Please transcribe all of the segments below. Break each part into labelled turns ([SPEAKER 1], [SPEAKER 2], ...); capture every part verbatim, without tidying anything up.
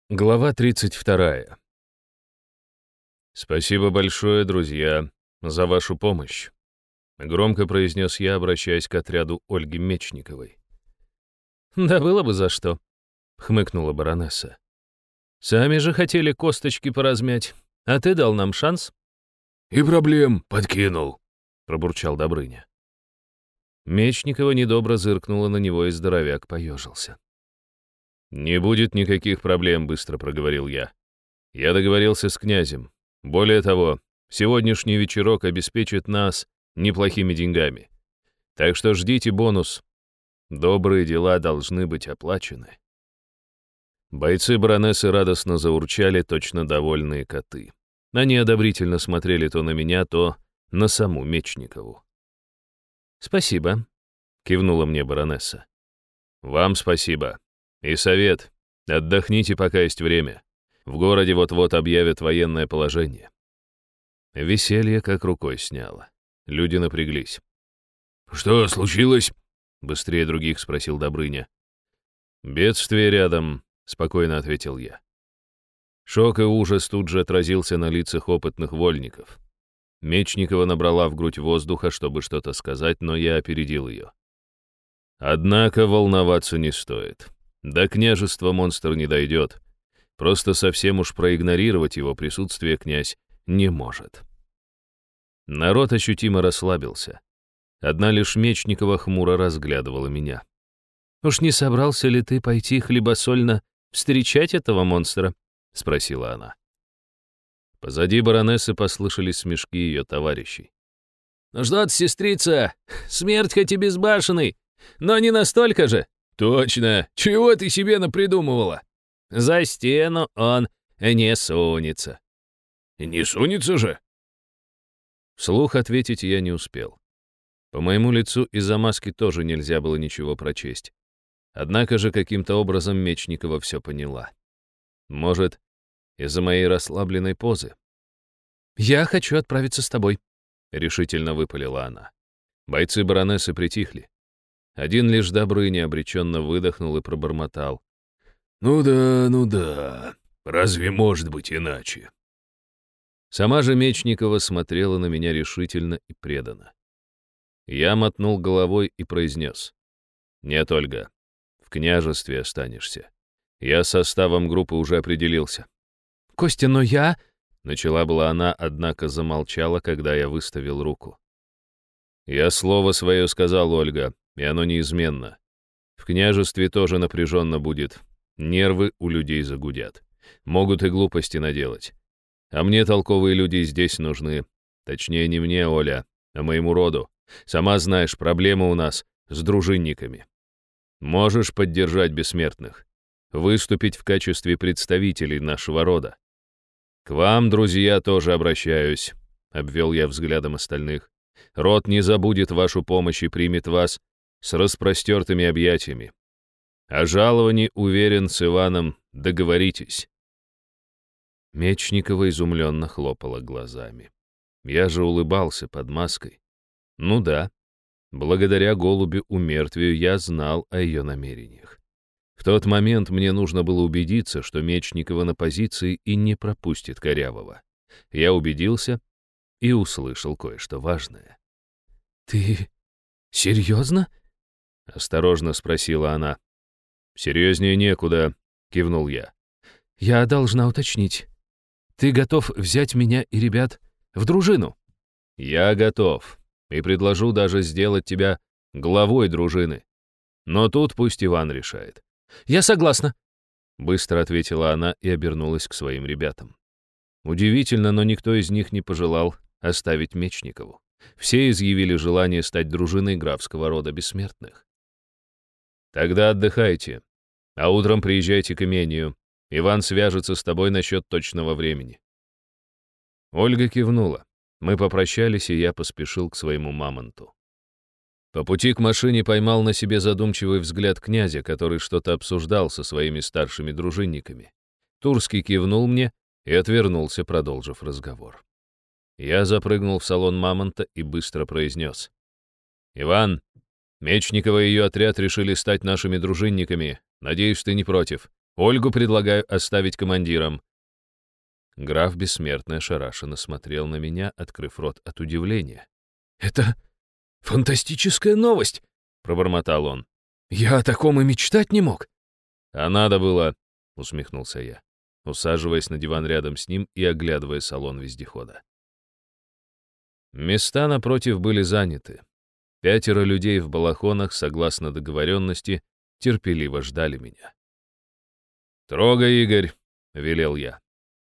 [SPEAKER 1] Глава тридцать вторая. «Спасибо большое, друзья, за вашу помощь», — громко произнес я, обращаясь к отряду Ольги Мечниковой. «Да было бы за что», — хмыкнула баронесса. «Сами же хотели косточки поразмять, а ты дал нам шанс».
[SPEAKER 2] «И проблем подкинул», — пробурчал Добрыня.
[SPEAKER 1] Мечникова недобро зыркнула на него, и здоровяк поежился. «Не будет никаких проблем», — быстро проговорил я. «Я договорился с князем. Более того, сегодняшний вечерок обеспечит нас неплохими деньгами. Так что ждите бонус. Добрые дела должны быть оплачены». Бойцы баронессы радостно заурчали, точно довольные коты. Они одобрительно смотрели то на меня, то на саму Мечникову. «Спасибо», — кивнула мне баронесса. «Вам спасибо. И совет. Отдохните, пока есть время. В городе вот-вот объявят военное положение». Веселье как рукой сняло. Люди напряглись.
[SPEAKER 2] «Что случилось?»
[SPEAKER 1] — быстрее других спросил Добрыня. «Бедствие рядом», — спокойно ответил я. Шок и ужас тут же отразился на лицах опытных вольников. Мечникова набрала в грудь воздуха, чтобы что-то сказать, но я опередил ее. «Однако волноваться не стоит. До княжества монстр не дойдет. Просто совсем уж проигнорировать его присутствие князь не может». Народ ощутимо расслабился. Одна лишь Мечникова хмуро разглядывала меня. «Уж не собрался ли ты пойти хлебосольно встречать этого монстра?» — спросила она. Позади баронессы послышались смешки ее товарищей.
[SPEAKER 3] «Ну что ты, сестрица, смерть хоть и безбашенный, но не настолько же». «Точно! Чего ты себе напридумывала?»
[SPEAKER 1] «За стену он не сунется».
[SPEAKER 2] «Не сунется же?»
[SPEAKER 1] Вслух ответить я не успел. По моему лицу из-за маски тоже нельзя было ничего прочесть. Однако же каким-то образом Мечникова все поняла. Может, из-за моей расслабленной позы. «Я хочу отправиться с тобой», — решительно выпалила она. Бойцы баронессы притихли. Один лишь Добрыня обреченно выдохнул и пробормотал.
[SPEAKER 2] «Ну да, ну да. Разве может быть иначе?»
[SPEAKER 1] Сама же Мечникова смотрела на меня решительно и преданно. Я мотнул головой и произнес. «Нет, Ольга, в княжестве останешься. Я с составом группы уже определился».
[SPEAKER 3] «Костя, но я...»
[SPEAKER 1] — начала была она, однако замолчала, когда я выставил руку. «Я слово свое сказал, Ольга, и оно неизменно. В княжестве тоже напряженно будет. Нервы у людей загудят. Могут и глупости наделать. А мне толковые люди здесь нужны. Точнее, не мне, Оля, а моему роду. Сама знаешь, проблема у нас с дружинниками. Можешь поддержать бессмертных, выступить в качестве представителей нашего рода. К вам, друзья, тоже обращаюсь», — обвел я взглядом остальных. «Род не забудет вашу помощь и примет вас с распростертыми объятиями. О жаловании, уверен, с Иваном договоритесь». Мечникова изумленно хлопала глазами. Я же улыбался под маской. Ну да, благодаря голубю умертвию я знал о ее намерениях. В тот момент мне нужно было убедиться, что Мечникова на позиции и не пропустит Корявого. Я убедился и услышал кое-что важное.
[SPEAKER 3] «Ты серьезно?»
[SPEAKER 1] — осторожно спросила она. «Серьезнее некуда», — кивнул я.
[SPEAKER 3] «Я должна уточнить. Ты готов взять меня и ребят в дружину?»
[SPEAKER 1] «Я готов, и предложу даже сделать тебя главой дружины. Но тут пусть Иван решает».
[SPEAKER 3] «Я согласна»,
[SPEAKER 1] — быстро ответила она и обернулась к своим ребятам. Удивительно, но никто из них не пожелал оставить Мечникову. Все изъявили желание стать дружиной графского рода бессмертных. «Тогда отдыхайте, а утром приезжайте к имению. Иван свяжется с тобой насчет точного времени». Ольга кивнула. Мы попрощались, и я поспешил к своему мамонту. По пути к машине поймал на себе задумчивый взгляд князя, который что-то обсуждал со своими старшими дружинниками. Турский кивнул мне и отвернулся, продолжив разговор. Я запрыгнул в салон мамонта и быстро произнес. «Иван, Мечникова и ее отряд решили стать нашими дружинниками. Надеюсь, ты не против. Ольгу предлагаю оставить командиром». Граф Бессмертный ошарашенно смотрел на меня, открыв рот от удивления.
[SPEAKER 3] «Это фантастическая новость!» — пробормотал он. «Я о таком и мечтать не мог!»
[SPEAKER 1] «А надо было!» — усмехнулся я, усаживаясь на диван рядом с ним и оглядывая салон вездехода. Места напротив были заняты. Пятеро людей в балахонах, согласно договоренности, терпеливо ждали меня. «Трогай, Игорь!» — велел я.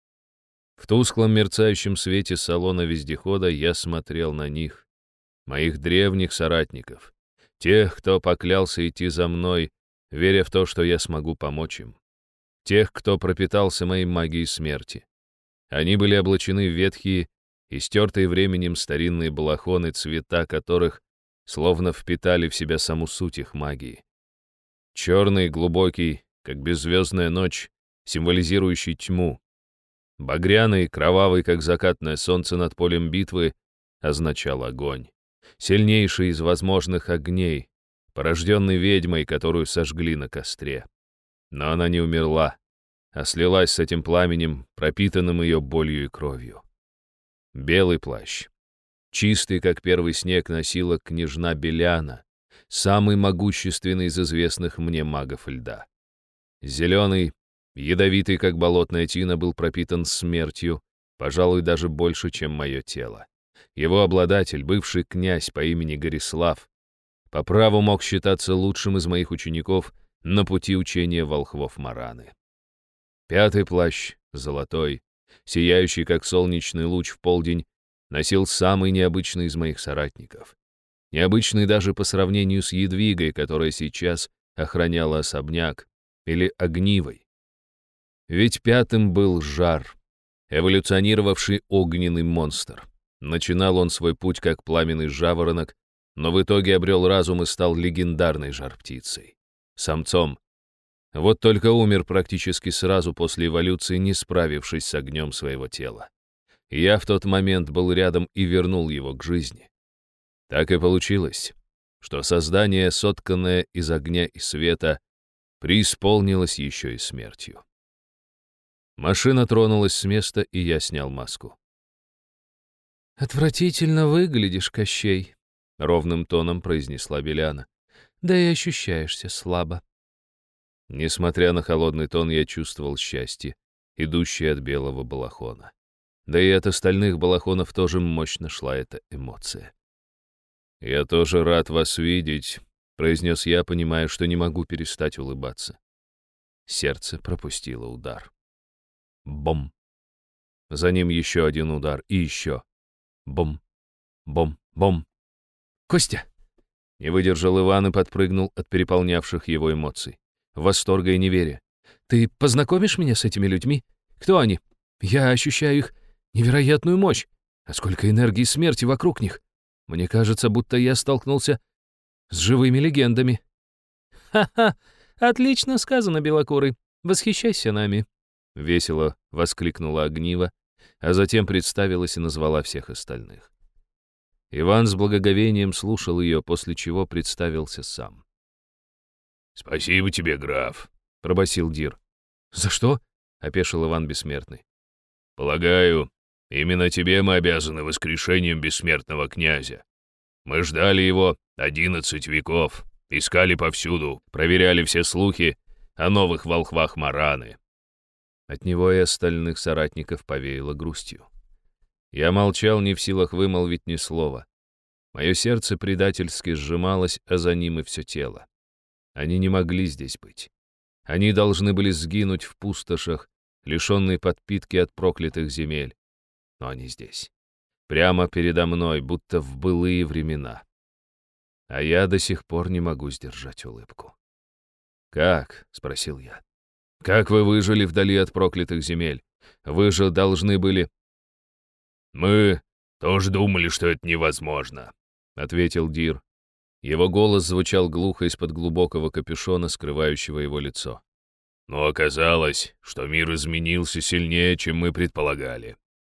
[SPEAKER 1] В тусклом мерцающем свете салона вездехода я смотрел на них, моих древних соратников, тех, кто поклялся идти за мной, веря в то, что я смогу помочь им, тех, кто пропитался моей магией смерти. Они были облачены в ветхие и стертые временем старинные балахоны, цвета которых словно впитали в себя саму суть их магии. Черный, глубокий, как беззвездная ночь, символизирующий тьму. Багряный, кровавый, как закатное солнце над полем битвы, означал огонь. Сильнейший из возможных огней, порожденный ведьмой, которую сожгли на костре. Но она не умерла, а слилась с этим пламенем, пропитанным ее болью и кровью. Белый плащ. Чистый, как первый снег, носила княжна Беляна, самый могущественный из известных мне магов льда. Зеленый, ядовитый, как болотная тина, был пропитан смертью, пожалуй, даже больше, чем мое тело. Его обладатель, бывший князь по имени Горислав, по праву мог считаться лучшим из моих учеников на пути учения волхвов Мараны. Пятый плащ, золотой, сияющий, как солнечный луч в полдень, носил самый необычный из моих соратников. Необычный даже по сравнению с Едвигой, которая сейчас охраняла особняк, или Огнивой. Ведь пятым был Жар, эволюционировавший огненный монстр. Начинал он свой путь как пламенный жаворонок, но в итоге обрел разум и стал легендарной жар-птицей, самцом. Вот только умер практически сразу после эволюции, не справившись с огнем своего тела. Я в тот момент был рядом и вернул его к жизни. Так и получилось, что создание, сотканное из огня и света, преисполнилось еще и смертью. Машина тронулась с места, и я снял маску.
[SPEAKER 3] «Отвратительно выглядишь, Кощей», — ровным тоном произнесла Беляна. «Да и ощущаешься слабо».
[SPEAKER 1] Несмотря на холодный тон, я чувствовал счастье, идущее от белого балахона. Да и от остальных балахонов тоже мощно шла эта эмоция. «Я тоже рад вас видеть», — произнес я, понимая, что не могу перестать улыбаться. Сердце пропустило удар. Бом. За ним еще один удар, и еще. Бом, бом, бом.
[SPEAKER 3] «Костя!»
[SPEAKER 1] Не выдержал Иван и подпрыгнул от переполнявших его эмоций, восторга и неверия.
[SPEAKER 3] «Ты познакомишь меня с этими людьми? Кто они? Я ощущаю их невероятную мощь. А сколько энергии смерти вокруг них! Мне кажется, будто я столкнулся с живыми легендами». «Ха-ха! Отлично сказано, белокурый. Восхищайся нами!»
[SPEAKER 1] Весело воскликнула Огнива, а затем представилась и назвала всех остальных. Иван с благоговением слушал ее, после чего представился сам.
[SPEAKER 2] «Спасибо тебе, граф»,
[SPEAKER 1] — пробасил Дир.
[SPEAKER 3] «За что?»
[SPEAKER 1] — опешил Иван Бессмертный.
[SPEAKER 2] «Полагаю, именно тебе мы обязаны воскрешением бессмертного князя. Мы ждали его одиннадцать веков, искали повсюду, проверяли все слухи о новых волхвах Мараны».
[SPEAKER 1] От него и остальных соратников повеяло грустью. Я молчал, не в силах вымолвить ни слова. Мое сердце предательски сжималось, а за ним и все тело. Они не могли здесь быть. Они должны были сгинуть в пустошах, лишенные подпитки от проклятых земель. Но они здесь. Прямо передо мной, будто в былые времена. А я до сих пор не могу сдержать улыбку. «Как?» — спросил я. «Как вы выжили вдали от проклятых земель? Вы же должны были...»
[SPEAKER 2] «Мы тоже думали, что это невозможно», — ответил Дир.
[SPEAKER 1] Его голос звучал глухо из-под глубокого капюшона, скрывающего его лицо.
[SPEAKER 2] «Но оказалось, что мир изменился сильнее, чем мы предполагали».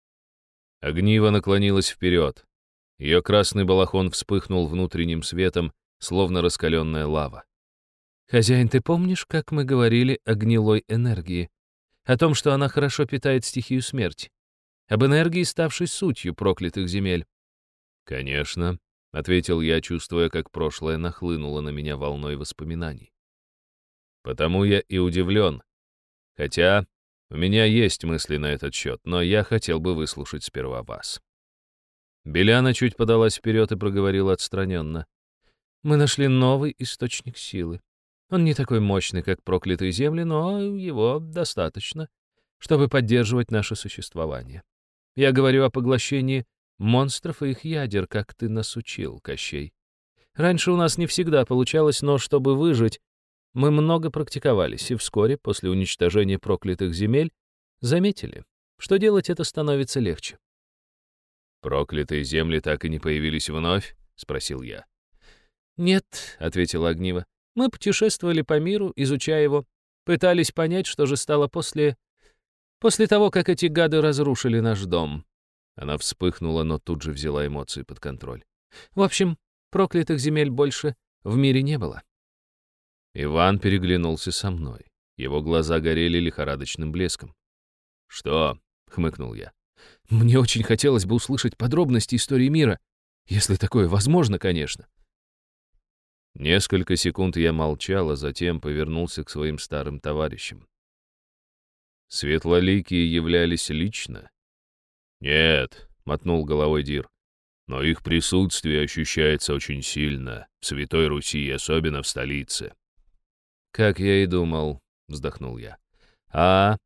[SPEAKER 1] Огнива наклонилась вперед. Ее красный балахон вспыхнул внутренним светом, словно раскаленная лава.
[SPEAKER 3] «Хозяин, ты помнишь, как мы говорили о гнилой энергии? О том, что она хорошо питает стихию смерти? Об энергии, ставшей сутью проклятых земель?»
[SPEAKER 1] «Конечно», — ответил я, чувствуя, как прошлое нахлынуло на меня волной воспоминаний. «Потому я и удивлен. Хотя у меня есть мысли на этот счет, но я хотел бы выслушать сперва вас». Беляна чуть подалась вперед и проговорила отстраненно.
[SPEAKER 3] «Мы нашли новый источник силы. Он не такой мощный, как проклятые земли, но его достаточно, чтобы поддерживать наше существование. Я говорю о поглощении монстров и их ядер, как ты нас учил, Кощей. Раньше у нас не всегда получалось, но чтобы выжить, мы много практиковались, и вскоре, после уничтожения проклятых земель, заметили, что делать это становится легче».
[SPEAKER 1] «Проклятые земли так и не появились вновь?» — спросил я.
[SPEAKER 3] «Нет», — ответила Огниво. «Мы путешествовали по миру, изучая его, пытались понять, что же стало после... после того, как эти гады разрушили наш дом».
[SPEAKER 1] Она вспыхнула, но тут же взяла эмоции под контроль.
[SPEAKER 3] «В общем, проклятых земель больше в мире не было».
[SPEAKER 1] Иван переглянулся со мной. Его глаза горели лихорадочным блеском. «Что?» — хмыкнул я.
[SPEAKER 3] «Мне очень хотелось бы услышать подробности истории мира, если такое возможно, конечно».
[SPEAKER 1] Несколько секунд я молчал, а затем повернулся к своим старым товарищам. «Светлоликие являлись лично?» «Нет», — мотнул головой Дир, «но их присутствие ощущается очень сильно, в Святой Руси, особенно в столице». «Как я и думал», — вздохнул я. «А...»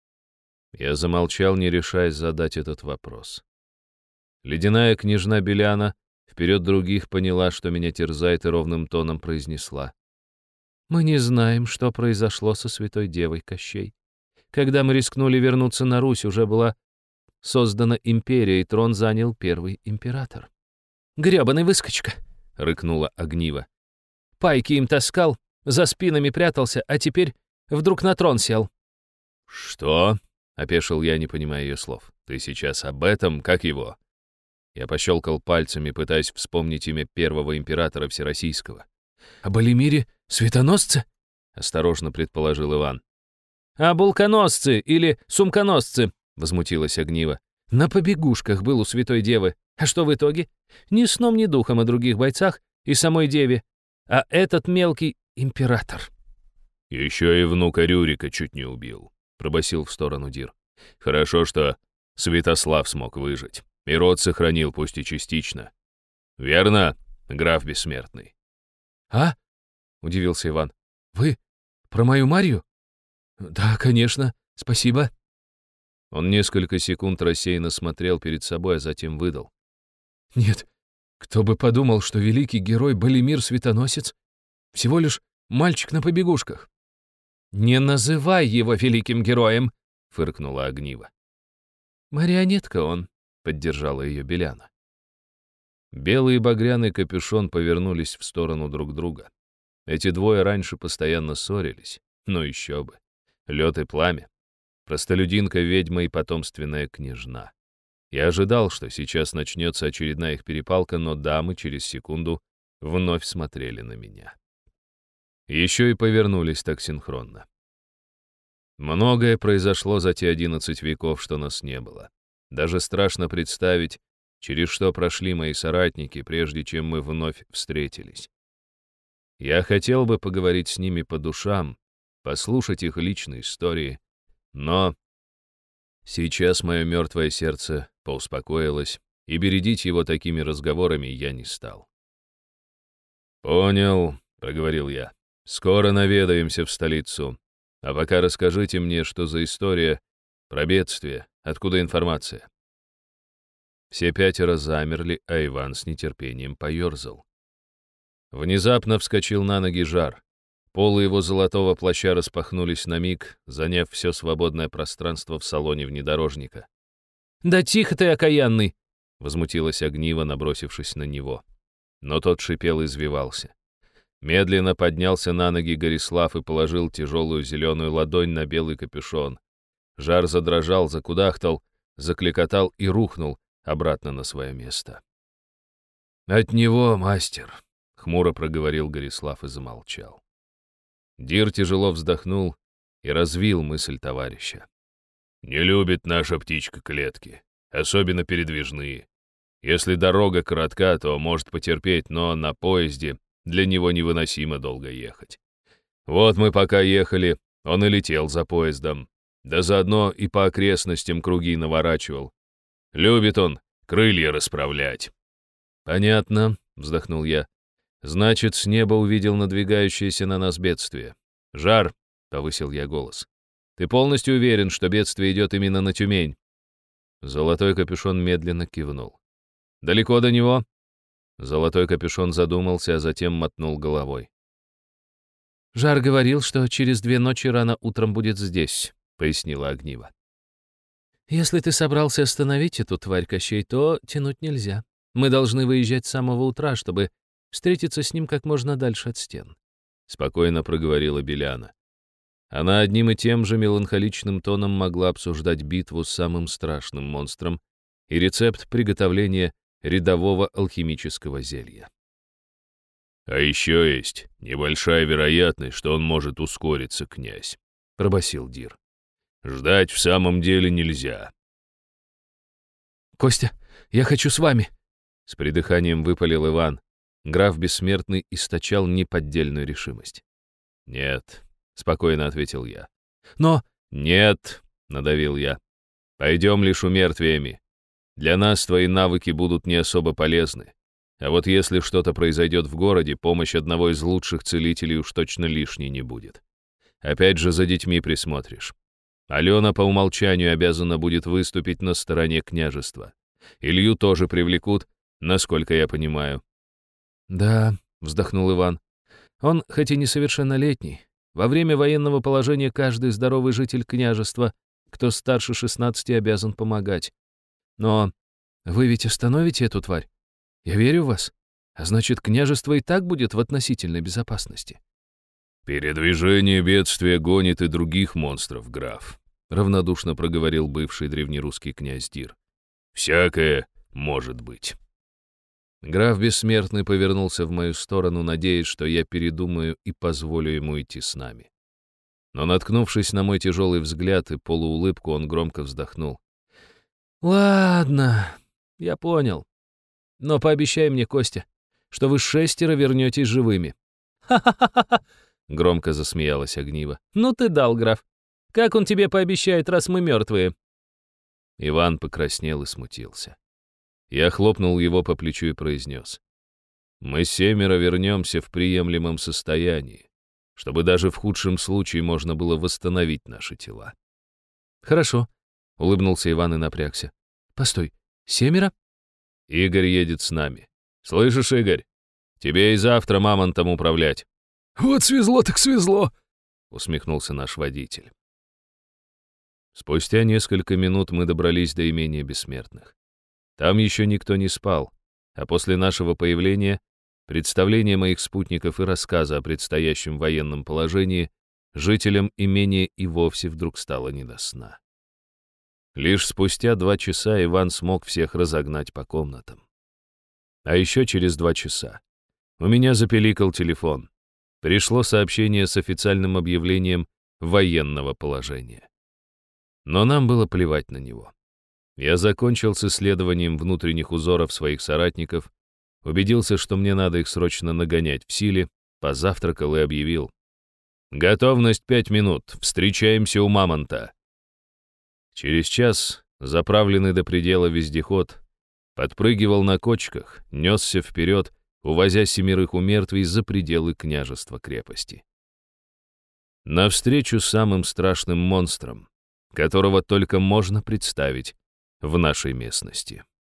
[SPEAKER 1] Я замолчал, не решаясь задать этот вопрос. Ледяная княжна Беляна вперед других поняла, что меня терзает, и ровным тоном произнесла.
[SPEAKER 3] «Мы не знаем, что произошло со Святой Девой, Кощей. Когда мы рискнули вернуться на Русь, уже была создана империя, и трон занял первый император». «Грёбаный выскочка!» — рыкнула Огниво. «Пайки им таскал, за спинами прятался, а теперь вдруг на трон сел».
[SPEAKER 1] «Что?» — опешил я, не понимая ее слов. «Ты сейчас об этом? Как его?» Я пощелкал пальцами, пытаясь вспомнить имя первого императора Всероссийского.
[SPEAKER 3] «О Балимире Светоносце?»
[SPEAKER 1] — осторожно предположил Иван.
[SPEAKER 3] «А булконосцы или сумконосцы?» — возмутилась Огниво. «На побегушках был у Святой Девы. А что в итоге? Ни сном, ни духом о других бойцах и самой Деве. А этот мелкий император».
[SPEAKER 1] «Еще и внука Рюрика чуть не убил», — пробасил в сторону Дир. «Хорошо, что Святослав смог выжить. И род сохранил, пусть и частично. Верно, граф Бессмертный?»
[SPEAKER 3] «А?» — удивился Иван. «Вы про мою Марью?» «Да, конечно, спасибо».
[SPEAKER 1] Он несколько секунд рассеянно смотрел перед собой, а затем выдал.
[SPEAKER 3] «Нет, кто бы подумал, что великий герой Балимир Светоносец всего лишь мальчик на побегушках». «Не называй его великим героем!» — фыркнула Огниво. «Марионетка он», — поддержала ее Беляна. Белый и багряный капюшон повернулись в сторону друг друга. Эти двое раньше постоянно ссорились. Ну еще бы. Лед и пламя. Простолюдинка, ведьма и потомственная княжна. Я ожидал, что сейчас начнется очередная их перепалка, но дамы через секунду вновь смотрели на меня. Еще и повернулись так синхронно. Многое произошло за те одиннадцать веков, что нас не было. Даже страшно представить, через что прошли мои соратники, прежде чем мы вновь встретились. Я хотел бы поговорить с ними по душам, послушать их личные истории, но сейчас мое мертвое сердце поуспокоилось, и бередить его такими разговорами я не стал. «Понял», — проговорил я, — «скоро наведаемся в столицу. А пока расскажите мне, что за история про бедствие, откуда информация». Все пятеро замерли, а Иван с нетерпением поерзал. Внезапно вскочил на ноги Жар. Полы его золотого плаща распахнулись на миг, заняв все свободное пространство в салоне внедорожника. «Да тихо ты, окаянный!»
[SPEAKER 1] — возмутилась Огниво, набросившись на него. Но тот шипел и извивался. Медленно поднялся на ноги Горислав и положил тяжелую зеленую ладонь на белый капюшон. Жар задрожал, закудахтал, закликотал и рухнул обратно на свое место. «От него, мастер!» — хмуро проговорил Горислав и замолчал. Дир тяжело вздохнул и развил мысль товарища.
[SPEAKER 2] «Не любит наша птичка клетки, особенно передвижные. Если дорога коротка, то может потерпеть, но на поезде для него невыносимо долго ехать. Вот мы пока ехали, он и летел за поездом, да заодно и по окрестностям круги наворачивал. Любит он крылья расправлять».
[SPEAKER 1] «Понятно», — вздохнул я. «Значит, с неба увидел надвигающееся на нас бедствие. Жар», — повысил я голос. «Ты полностью уверен, что бедствие идет именно на Тюмень?» Золотой капюшон медленно кивнул. «Далеко до него?» Золотой капюшон задумался, а затем мотнул головой.
[SPEAKER 3] «Жар говорил, что через две ночи рано утром будет здесь», — пояснила Огнива. «Если ты собрался остановить эту тварь, Кощей, то тянуть нельзя. Мы должны выезжать с самого утра, чтобы встретиться с ним как можно дальше от стен»,
[SPEAKER 1] — спокойно проговорила Беляна. Она одним и тем же меланхоличным тоном могла обсуждать битву с самым страшным монстром и рецепт приготовления рядового алхимического зелья.
[SPEAKER 2] «А еще есть небольшая вероятность, что он может ускориться, князь», — пробасил Дир. «Ждать в самом деле нельзя».
[SPEAKER 3] «Костя, я хочу с вами»,
[SPEAKER 1] — с придыханием выпалил Иван. Граф Бессмертный источал неподдельную решимость. «Нет», — спокойно ответил я.
[SPEAKER 3] «Но...»
[SPEAKER 1] «Нет», — надавил я. «Пойдем лишь умертвиями. Для нас твои навыки будут не особо полезны. А вот если что-то произойдет в городе, помощь одного из лучших целителей уж точно лишней не будет. Опять же за детьми присмотришь. Алена по умолчанию обязана будет выступить на стороне княжества. Илью тоже привлекут, насколько я понимаю».
[SPEAKER 3] «Да», — вздохнул Иван. «Он, хоть и несовершеннолетний, во время военного положения каждый здоровый житель княжества, кто старше шестнадцати, обязан помогать. Но вы ведь остановите эту тварь? Я верю в вас. А значит, княжество и так будет в относительной безопасности».
[SPEAKER 2] «Передвижение бедствия гонит и других монстров, граф», — равнодушно проговорил бывший древнерусский князь Дир. «Всякое может быть».
[SPEAKER 1] Граф Бессмертный повернулся в мою сторону, надеясь, что я передумаю и позволю ему идти с нами. Но, наткнувшись на мой тяжелый взгляд и полуулыбку, он громко вздохнул.
[SPEAKER 3] «Ладно, я понял. Но пообещай мне, Костя, что вы шестеро вернетесь живыми». «Ха-ха-ха-ха!» — громко засмеялась Огнива. «Ну ты дал, граф. Как он тебе пообещает, раз мы мертвые?»
[SPEAKER 1] Иван покраснел и смутился. Я хлопнул его по плечу и произнес. «Мы семеро вернемся в приемлемом состоянии, чтобы даже в худшем случае можно было восстановить наши тела».
[SPEAKER 3] «Хорошо», — улыбнулся Иван и напрягся. «Постой, семеро?»
[SPEAKER 1] «Игорь едет с нами. Слышишь, Игорь? Тебе и завтра мамонтом управлять».
[SPEAKER 3] «Вот свезло так свезло»,
[SPEAKER 1] — усмехнулся наш водитель. Спустя несколько минут мы добрались до имения Бессмертных. Там еще никто не спал, а после нашего появления, представления моих спутников и рассказа о предстоящем военном положении, жителям имения и вовсе вдруг стало не до сна. Лишь спустя два часа Иван смог всех разогнать по комнатам. А еще через два часа у меня запеликал телефон. Пришло сообщение с официальным объявлением военного положения. Но нам было плевать на него. Я закончил с исследованием внутренних узоров своих соратников, убедился, что мне надо их срочно нагонять в силе, позавтракал и объявил. «Готовность пять минут. Встречаемся у мамонта». Через час, заправленный до предела вездеход, подпрыгивал на кочках, несся вперед, увозя семерых умертвий за пределы княжества крепости. Навстречу самым страшным монстрам, которого только можно представить в нашей местности.